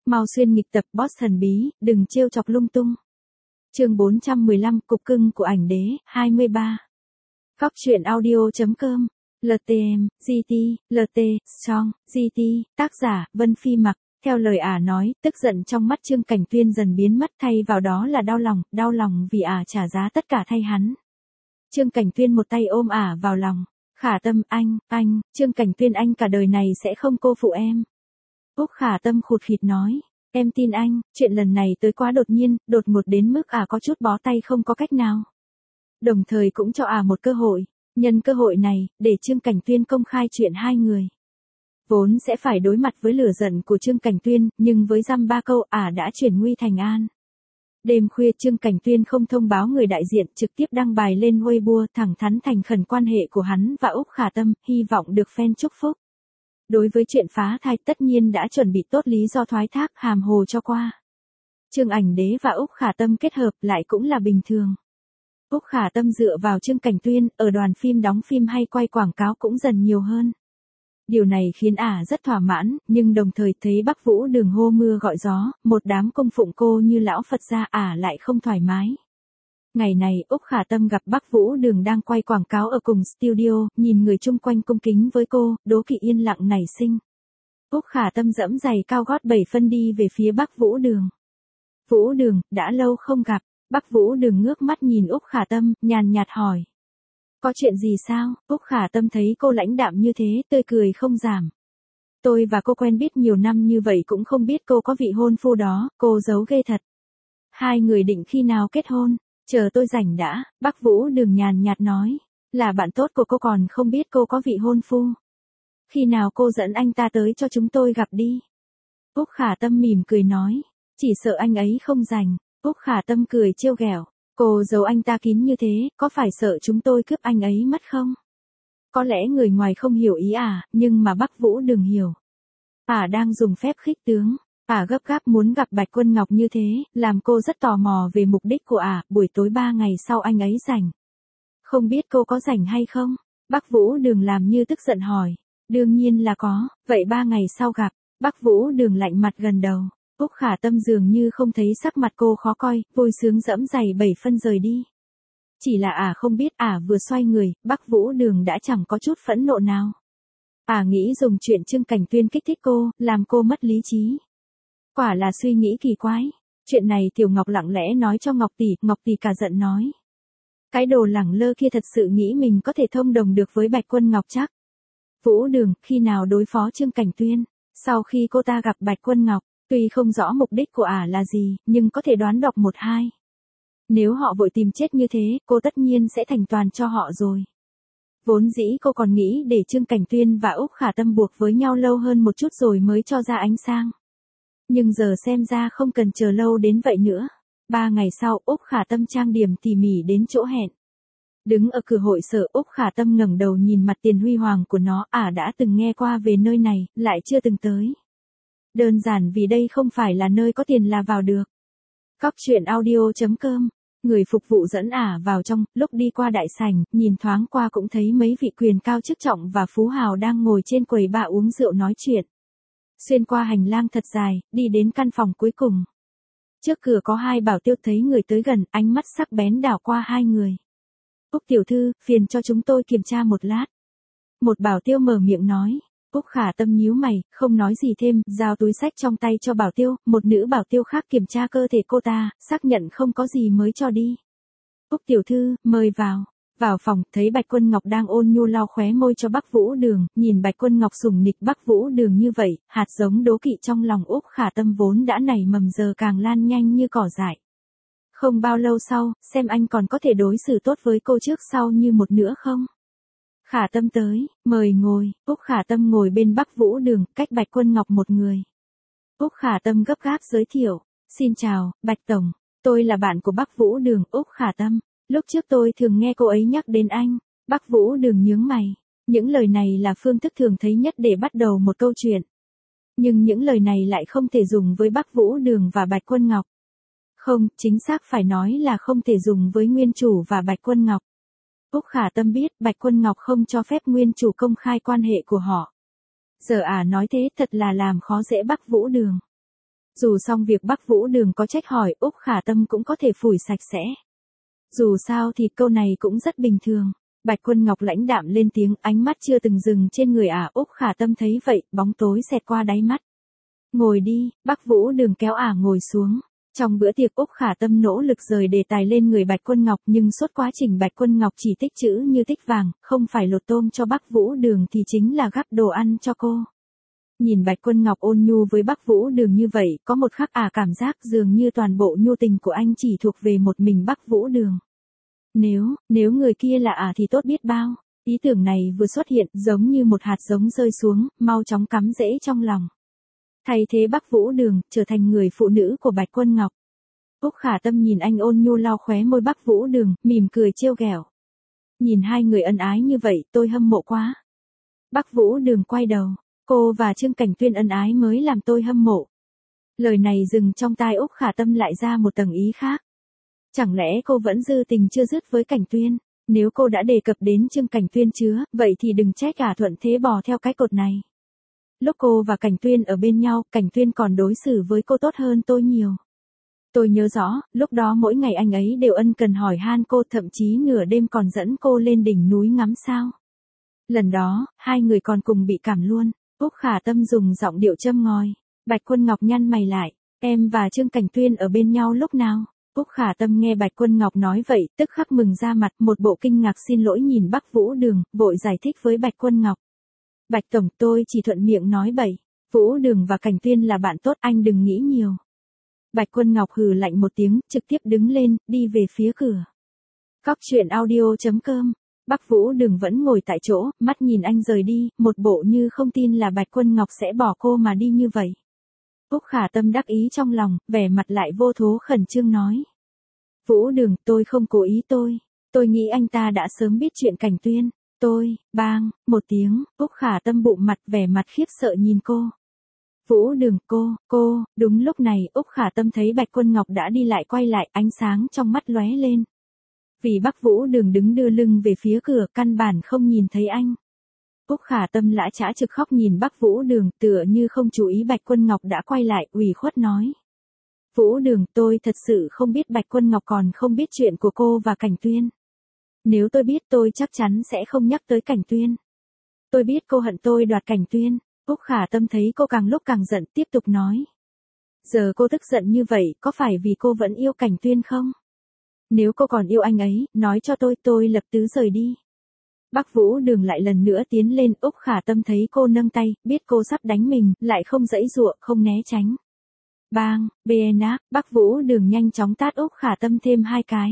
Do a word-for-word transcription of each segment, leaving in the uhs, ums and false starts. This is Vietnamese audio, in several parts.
Mau xuyên nghịch tập boss thần bí, đừng trêu chọc lung tung. Chương bốn trăm mười lăm, cục cưng của ảnh đế, hai mươi ba. Góc truyện audio.com, lờ tê em, giê tê, lờ tê, Strong, giê tê, tác giả, Vân Phi Mặc. Theo lời ả nói, tức giận trong mắt Trương Cảnh Tuyên dần biến mất, thay vào đó là đau lòng, đau lòng vì ả trả giá tất cả thay hắn. Trương Cảnh Tuyên một tay ôm ả vào lòng. Khả Tâm, anh, anh, Trương Cảnh Tuyên, anh cả đời này sẽ không cô phụ em. Úc Khả Tâm khụt khịt nói, em tin anh, chuyện lần này tới quá đột nhiên, đột ngột đến mức ả có chút bó tay không có cách nào. Đồng thời cũng cho ả một cơ hội, nhân cơ hội này, để Trương Cảnh Tuyên công khai chuyện hai người. Vốn sẽ phải đối mặt với lửa giận của Trương Cảnh Tuyên, nhưng với dăm ba câu ả đã chuyển nguy thành an. Đêm khuya Trương Cảnh Tuyên không thông báo người đại diện, trực tiếp đăng bài lên Weibo thẳng thắn thành khẩn quan hệ của hắn và Úc Khả Tâm, hy vọng được fan chúc phúc. Đối với chuyện phá thai tất nhiên đã chuẩn bị tốt lý do thoái thác hàm hồ cho qua. Trương Ảnh Đế và Úc Khả Tâm kết hợp lại cũng là bình thường. Úc Khả Tâm dựa vào Trương Cảnh Tuyên, ở đoàn phim đóng phim hay quay quảng cáo cũng dần nhiều hơn. Điều này khiến ả rất thỏa mãn, nhưng đồng thời thấy Bắc Vũ Đường hô mưa gọi gió, một đám cung phụng cô như lão Phật gia, ả lại không thoải mái. Ngày này Úc Khả Tâm gặp Bắc Vũ Đường đang quay quảng cáo ở cùng studio, nhìn người chung quanh cung kính với cô, đố kỵ yên lặng nảy sinh. Úc Khả Tâm giẫm giày cao gót bảy phân đi về phía Bắc Vũ Đường. Vũ Đường, đã lâu không gặp. Bắc Vũ Đường ngước mắt nhìn Úc Khả Tâm, nhàn nhạt hỏi. Có chuyện gì sao? Úc Khả Tâm thấy cô lãnh đạm như thế, tươi cười không giảm. Tôi và cô quen biết nhiều năm như vậy cũng không biết cô có vị hôn phu đó, cô giấu ghê thật. Hai người định khi nào kết hôn? Chờ tôi rảnh đã, Bắc Vũ Đường nhàn nhạt nói. Là bạn tốt của cô còn không biết cô có vị hôn phu. Khi nào cô dẫn anh ta tới cho chúng tôi gặp đi? Úc Khả Tâm mỉm cười nói. Chỉ sợ anh ấy không rảnh. Úc Khả Tâm cười trêu ghẹo. Cô giấu anh ta kín như thế, có phải sợ chúng tôi cướp anh ấy mất không? Có lẽ người ngoài không hiểu ý ả, nhưng mà Bắc Vũ Đường hiểu. Ả đang dùng phép khích tướng. Ả gấp gáp muốn gặp Bạch Quân Ngọc như thế, làm cô rất tò mò về mục đích của ả. Buổi tối ba ngày sau anh ấy rảnh. Không biết cô có rảnh hay không? Bắc Vũ Đường làm như tức giận hỏi. Đương nhiên là có, vậy ba ngày sau gặp. Bắc Vũ Đường lạnh mặt gần đầu. Úc Khả Tâm dường như không thấy sắc mặt cô khó coi, vui sướng dẫm giày bảy phân rời đi. Chỉ là ả không biết ả vừa xoay người, Bắc Vũ Đường đã chẳng có chút phẫn nộ nào. Ả nghĩ dùng chuyện Trương Cảnh Tuyên kích thích cô, làm cô mất lý trí. Quả là suy nghĩ kỳ quái. Chuyện này Tiểu Ngọc lặng lẽ nói cho Ngọc tỷ, Ngọc tỷ cả giận nói. Cái đồ lẳng lơ kia thật sự nghĩ mình có thể thông đồng được với Bạch Quân Ngọc chắc. Vũ Đường, khi nào đối phó Trương Cảnh Tuyên? Sau khi cô ta gặp Bạch Quân Ngọc. Tuy không rõ mục đích của ả là gì, nhưng có thể đoán đọc một hai. Nếu họ vội tìm chết như thế, cô tất nhiên sẽ thành toàn cho họ rồi. Vốn dĩ cô còn nghĩ để Trương Cảnh Tuyên và Úc Khả Tâm buộc với nhau lâu hơn một chút rồi mới cho ra ánh sang. Nhưng giờ xem ra không cần chờ lâu đến vậy nữa. Ba ngày sau, Úc Khả Tâm trang điểm tỉ mỉ đến chỗ hẹn. Đứng ở cửa hội sở, Úc Khả Tâm ngẩng đầu nhìn mặt tiền huy hoàng của nó, ả đã từng nghe qua về nơi này, lại chưa từng tới. Đơn giản vì đây không phải là nơi có tiền là vào được. Góc truyện audio.com, người phục vụ dẫn ả vào trong, lúc đi qua đại sảnh, nhìn thoáng qua cũng thấy mấy vị quyền cao chức trọng và phú hào đang ngồi trên quầy bar uống rượu nói chuyện. Xuyên qua hành lang thật dài, đi đến căn phòng cuối cùng. Trước cửa có hai bảo tiêu thấy người tới gần, ánh mắt sắc bén đảo qua hai người. Úc tiểu thư, phiền cho chúng tôi kiểm tra một lát. Một bảo tiêu mở miệng nói. Úc Khả Tâm nhíu mày, không nói gì thêm, giao túi xách trong tay cho bảo tiêu, một nữ bảo tiêu khác kiểm tra cơ thể cô ta, xác nhận không có gì mới cho đi. Úc tiểu thư, mời vào. Vào phòng, thấy Bạch Quân Ngọc đang ôn nhu lau khóe môi cho Bắc Vũ Đường, nhìn Bạch Quân Ngọc sủng nịch Bắc Vũ Đường như vậy, hạt giống đố kỵ trong lòng Úc Khả Tâm vốn đã nảy mầm giờ càng lan nhanh như cỏ dại. Không bao lâu sau, xem anh còn có thể đối xử tốt với cô trước sau như một nữa không? Khả Tâm tới, mời ngồi. Úc Khả Tâm ngồi bên Bắc Vũ Đường, cách Bạch Quân Ngọc một người. Úc Khả Tâm gấp gáp giới thiệu. Xin chào, Bạch Tổng. Tôi là bạn của Bắc Vũ Đường, Úc Khả Tâm. Lúc trước tôi thường nghe cô ấy nhắc đến anh. Bắc Vũ Đường nhướng mày. Những lời này là phương thức thường thấy nhất để bắt đầu một câu chuyện. Nhưng những lời này lại không thể dùng với Bắc Vũ Đường và Bạch Quân Ngọc. Không, chính xác phải nói là không thể dùng với nguyên chủ và Bạch Quân Ngọc. Úc Khả Tâm biết Bạch Quân Ngọc không cho phép nguyên chủ công khai quan hệ của họ. Giờ ả nói thế thật là làm khó dễ Bắc Vũ Đường. Dù xong việc Bắc Vũ Đường có trách hỏi, Úc Khả Tâm cũng có thể phủi sạch sẽ. Dù sao thì câu này cũng rất bình thường. Bạch Quân Ngọc lãnh đạm lên tiếng, ánh mắt chưa từng dừng trên người ả. Úc Khả Tâm thấy vậy, bóng tối xẹt qua đáy mắt. Ngồi đi, Bắc Vũ Đường kéo ả ngồi xuống. Trong bữa tiệc Úc Khả Tâm nỗ lực rời đề tài lên người Bạch Quân Ngọc, nhưng suốt quá trình Bạch Quân Ngọc chỉ tích chữ như tích vàng, không phải lột tôm cho Bắc Vũ Đường thì chính là gắp đồ ăn cho cô. Nhìn Bạch Quân Ngọc ôn nhu với Bắc Vũ Đường như vậy, có một khắc ả cảm giác dường như toàn bộ nhu tình của anh chỉ thuộc về một mình Bắc Vũ Đường. Nếu, nếu người kia là ả thì tốt biết bao. Ý tưởng này vừa xuất hiện giống như một hạt giống rơi xuống, mau chóng cắm rễ trong lòng. Thay thế Bắc Vũ Đường, trở thành người phụ nữ của Bạch Quân Ngọc. Úc Khả Tâm nhìn anh ôn nhu lau khóe môi Bắc Vũ Đường, mỉm cười trêu ghẹo. Nhìn hai người ân ái như vậy, tôi hâm mộ quá. Bắc Vũ Đường quay đầu, cô và Trương Cảnh Tuyên ân ái mới làm tôi hâm mộ. Lời này dừng trong tai Úc Khả Tâm lại ra một tầng ý khác. Chẳng lẽ cô vẫn dư tình chưa dứt với Cảnh Tuyên? Nếu cô đã đề cập đến Trương Cảnh Tuyên chứa, vậy thì đừng trách ả thuận thế bò theo cái cột này. Lúc cô và Cảnh Tuyên ở bên nhau, Cảnh Tuyên còn đối xử với cô tốt hơn tôi nhiều. Tôi nhớ rõ, lúc đó mỗi ngày anh ấy đều ân cần hỏi han cô, thậm chí nửa đêm còn dẫn cô lên đỉnh núi ngắm sao. Lần đó, hai người còn cùng bị cảm luôn. Úc Khả Tâm dùng giọng điệu châm ngòi. Bạch Quân Ngọc nhăn mày lại. Em và Trương Cảnh Tuyên ở bên nhau lúc nào? Úc Khả Tâm nghe Bạch Quân Ngọc nói vậy, tức khắc mừng ra mặt, một bộ kinh ngạc xin lỗi nhìn Bắc Vũ Đường, vội giải thích với Bạch Quân Ngọc. Bạch Tổng, tôi chỉ thuận miệng nói bậy. Vũ Đường và Cảnh Tuyên là bạn tốt, anh đừng nghĩ nhiều. Bạch Quân Ngọc hừ lạnh một tiếng, trực tiếp đứng lên, đi về phía cửa. Cóc truyện audio chấm com. Bắc Vũ Đường vẫn ngồi tại chỗ, mắt nhìn anh rời đi, một bộ như không tin là Bạch Quân Ngọc sẽ bỏ cô mà đi như vậy. Úc Khả Tâm đắc ý trong lòng, vẻ mặt lại vô thố khẩn trương nói. Vũ Đường, tôi không cố ý tôi. Tôi nghĩ anh ta đã sớm biết chuyện Cảnh Tuyên. Tôi, bang, một tiếng, Úc Khả Tâm bụng mặt vẻ mặt khiếp sợ nhìn cô. Vũ Đường, cô, cô, đúng lúc này Úc Khả Tâm thấy Bạch Quân Ngọc đã đi lại quay lại, ánh sáng trong mắt lóe lên. Vì Bắc Vũ Đường đứng đưa lưng về phía cửa, căn bản không nhìn thấy anh. Úc Khả Tâm lã chã trực khóc nhìn Bắc Vũ Đường, tựa như không chú ý Bạch Quân Ngọc đã quay lại, ủy khuất nói. Vũ Đường, tôi thật sự không biết Bạch Quân Ngọc còn không biết chuyện của cô và Cảnh Tuyên. Nếu tôi biết tôi chắc chắn sẽ không nhắc tới Cảnh Tuyên. Tôi biết cô hận tôi đoạt Cảnh Tuyên. Úc Khả Tâm thấy cô càng lúc càng giận, tiếp tục nói. Giờ cô tức giận như vậy, có phải vì cô vẫn yêu Cảnh Tuyên không? Nếu cô còn yêu anh ấy, nói cho tôi, tôi lập tức rời đi. Bắc Vũ Đường lại lần nữa tiến lên, Úc Khả Tâm thấy cô nâng tay, biết cô sắp đánh mình, lại không giãy giụa, không né tránh. Bang, bê ác, Bắc Vũ Đường nhanh chóng tát Úc Khả Tâm thêm hai cái.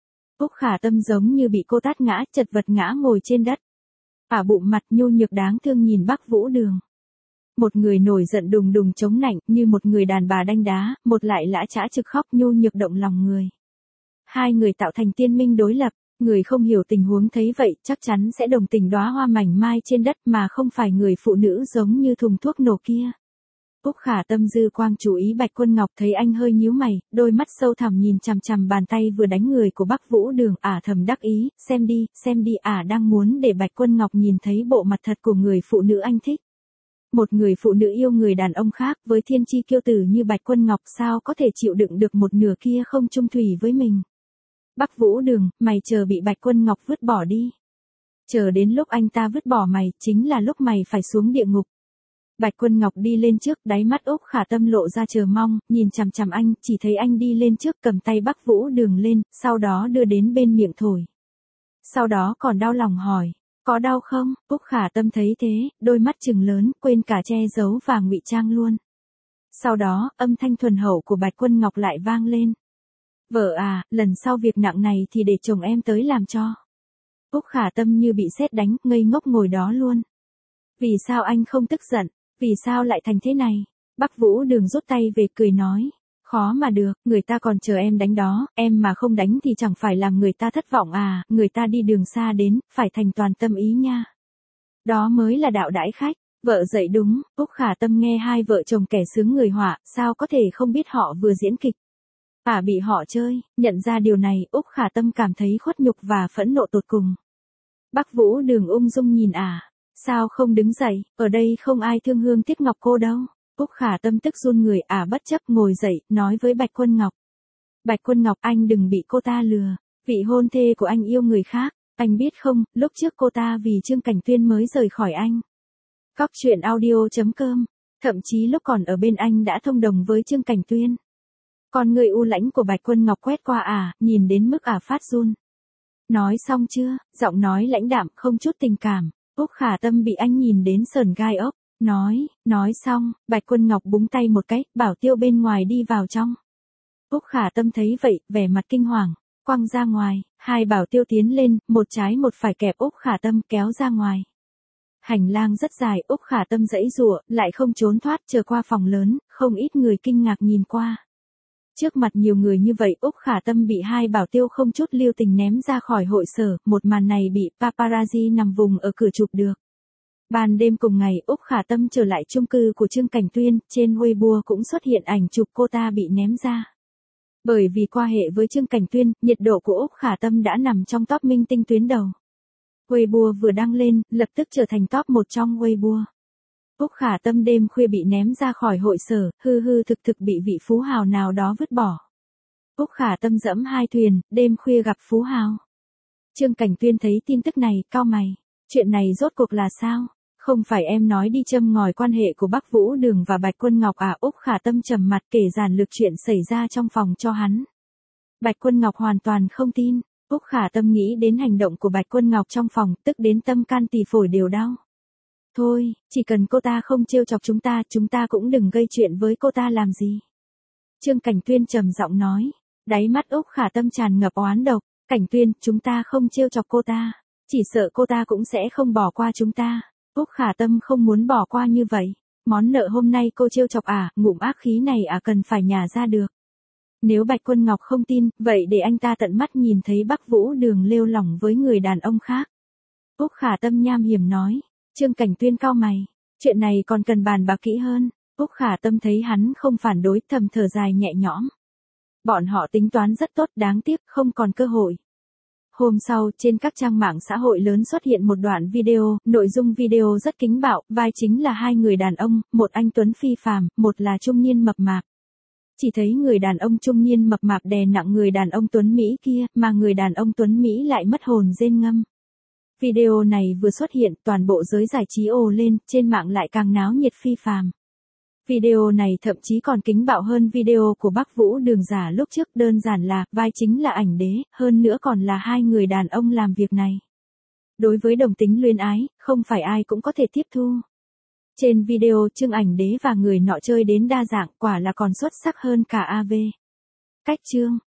Úc Khả Tâm giống như bị cô tát ngã, chật vật ngã ngồi trên đất. Ả bụng mặt nhu nhược đáng thương nhìn Bắc Vũ Đường. Một người nổi giận đùng đùng chống nạnh, như một người đàn bà đanh đá, một lại lã chã trực khóc nhu nhược động lòng người. Hai người tạo thành tiên minh đối lập, người không hiểu tình huống thấy vậy chắc chắn sẽ đồng tình đóa hoa mảnh mai trên đất mà không phải người phụ nữ giống như thùng thuốc nổ kia. Úc Khả Tâm dư quang chú ý Bạch Quân Ngọc thấy anh hơi nhíu mày, đôi mắt sâu thẳm nhìn chằm chằm bàn tay vừa đánh người của Bắc Vũ Đường, ả thầm đắc ý, xem đi, xem đi, ả đang muốn để Bạch Quân Ngọc nhìn thấy bộ mặt thật của người phụ nữ anh thích. Một người phụ nữ yêu người đàn ông khác với thiên chi kiêu tử như Bạch Quân Ngọc sao có thể chịu đựng được một nửa kia không chung thủy với mình. Bắc Vũ Đường, mày chờ bị Bạch Quân Ngọc vứt bỏ đi. Chờ đến lúc anh ta vứt bỏ mày, chính là lúc mày phải xuống địa ngục. Bạch Quân Ngọc đi lên trước, đáy mắt Úc Khả Tâm lộ ra chờ mong, nhìn chằm chằm anh, chỉ thấy anh đi lên trước cầm tay Bắc Vũ Đường lên, sau đó đưa đến bên miệng thổi. Sau đó còn đau lòng hỏi, có đau không? Úc Khả Tâm thấy thế, đôi mắt trừng lớn, quên cả che giấu và ngụy trang luôn. Sau đó, âm thanh thuần hậu của Bạch Quân Ngọc lại vang lên. Vợ à, lần sau việc nặng này thì để chồng em tới làm cho. Úc Khả Tâm như bị sét đánh, ngây ngốc ngồi đó luôn. Vì sao anh không tức giận? Vì sao lại thành thế này? Bắc Vũ Đường rút tay về cười nói. Khó mà được, người ta còn chờ em đánh đó, em mà không đánh thì chẳng phải làm người ta thất vọng à, người ta đi đường xa đến, phải thành toàn tâm ý nha. Đó mới là đạo đãi khách. Vợ dạy đúng, Úc Khả Tâm nghe hai vợ chồng kẻ sướng người họa, sao có thể không biết họ vừa diễn kịch. Ả bị họ chơi, nhận ra điều này, Úc Khả Tâm cảm thấy khuất nhục và phẫn nộ tột cùng. Bắc Vũ Đường ung dung nhìn ả, sao không đứng dậy, ở đây không ai thương hương tiếc ngọc cô đâu. Úc Khả Tâm tức run người à bất chấp ngồi dậy, nói với Bạch Quân Ngọc. Bạch Quân Ngọc, anh đừng bị cô ta lừa, vị hôn thê của anh yêu người khác, anh biết không, lúc trước cô ta vì Trương Cảnh Tuyên mới rời khỏi anh. Cóc truyện audio.com, thậm chí lúc còn ở bên anh đã thông đồng với Trương Cảnh Tuyên. Còn người u lãnh của Bạch Quân Ngọc quét qua à, nhìn đến mức à phát run. Nói xong chưa, giọng nói lãnh đạm, không chút tình cảm. Úc Khả Tâm bị anh nhìn đến sờn gai ốc. Nói, nói xong, Bạch Quân Ngọc búng tay một cái, bảo Tiêu bên ngoài đi vào trong. Úc Khả Tâm thấy vậy, vẻ mặt kinh hoàng, quăng ra ngoài, hai bảo Tiêu tiến lên, một trái một phải kẹp Úc Khả Tâm kéo ra ngoài. Hành lang rất dài, Úc Khả Tâm giãy giụa, lại không trốn thoát, chờ qua phòng lớn, không ít người kinh ngạc nhìn qua. Trước mặt nhiều người như vậy, Úc Khả Tâm bị hai bảo tiêu không chút lưu tình ném ra khỏi hội sở, một màn này bị paparazzi nằm vùng ở cửa chụp được. Ban đêm cùng ngày, Úc Khả Tâm trở lại chung cư của Trương Cảnh Tuyên, trên Weibo cũng xuất hiện ảnh chụp cô ta bị ném ra. Bởi vì qua hệ với Trương Cảnh Tuyên, nhiệt độ của Úc Khả Tâm đã nằm trong top minh tinh tuyến đầu. Weibo vừa đăng lên, lập tức trở thành top một trong Weibo. Úc Khả Tâm đêm khuya bị ném ra khỏi hội sở, hư hư thực thực bị vị phú hào nào đó vứt bỏ. Úc Khả Tâm dẫm hai thuyền, đêm khuya gặp phú hào. Trương Cảnh Tuyên thấy tin tức này, cau mày. Chuyện này rốt cuộc là sao? Không phải em nói đi châm ngòi quan hệ của Bắc Vũ Đường và Bạch Quân Ngọc à? Úc Khả Tâm trầm mặt kể giản lược chuyện xảy ra trong phòng cho hắn. Bạch Quân Ngọc hoàn toàn không tin. Úc Khả Tâm nghĩ đến hành động của Bạch Quân Ngọc trong phòng, tức đến tâm can tỳ phổi đều đau. Thôi, chỉ cần cô ta không trêu chọc chúng ta, chúng ta cũng đừng gây chuyện với cô ta làm gì. Trương Cảnh Tuyên trầm giọng nói, đáy mắt Úc Khả Tâm tràn ngập oán độc. Cảnh Tuyên, chúng ta không trêu chọc cô ta, chỉ sợ cô ta cũng sẽ không bỏ qua chúng ta. Úc Khả Tâm không muốn bỏ qua như vậy. Món nợ hôm nay cô trêu chọc à, ngụm ác khí này à cần phải nhả ra được. Nếu Bạch Quân Ngọc không tin, vậy để anh ta tận mắt nhìn thấy Bắc Vũ Đường lêu lỏng với người đàn ông khác. Úc Khả Tâm nham hiểm nói. Trương Cảnh Tuyên cau mày, chuyện này còn cần bàn bạc kỹ hơn. Úc Khả Tâm thấy hắn không phản đối, thầm thở dài nhẹ nhõm. Bọn họ tính toán rất tốt, đáng tiếc không còn cơ hội. Hôm sau, trên các trang mạng xã hội lớn xuất hiện một đoạn video, nội dung video rất kính bạo, vai chính là hai người đàn ông, một anh tuấn phi phàm, một là trung niên mập mạp. Chỉ thấy người đàn ông trung niên mập mạp đè nặng người đàn ông tuấn Mỹ kia, mà người đàn ông tuấn Mỹ lại mất hồn rên ngâm. Video này vừa xuất hiện, toàn bộ giới giải trí ồ lên, trên mạng lại càng náo nhiệt phi phàm. Video này thậm chí còn kính bạo hơn video của Bắc Vũ Đường giả lúc trước, đơn giản là, vai chính là ảnh đế, hơn nữa còn là hai người đàn ông làm việc này. Đối với đồng tính luyến ái, không phải ai cũng có thể tiếp thu. Trên video, Trương ảnh đế và người nọ chơi đến đa dạng, quả là còn xuất sắc hơn cả a vê. Cách chương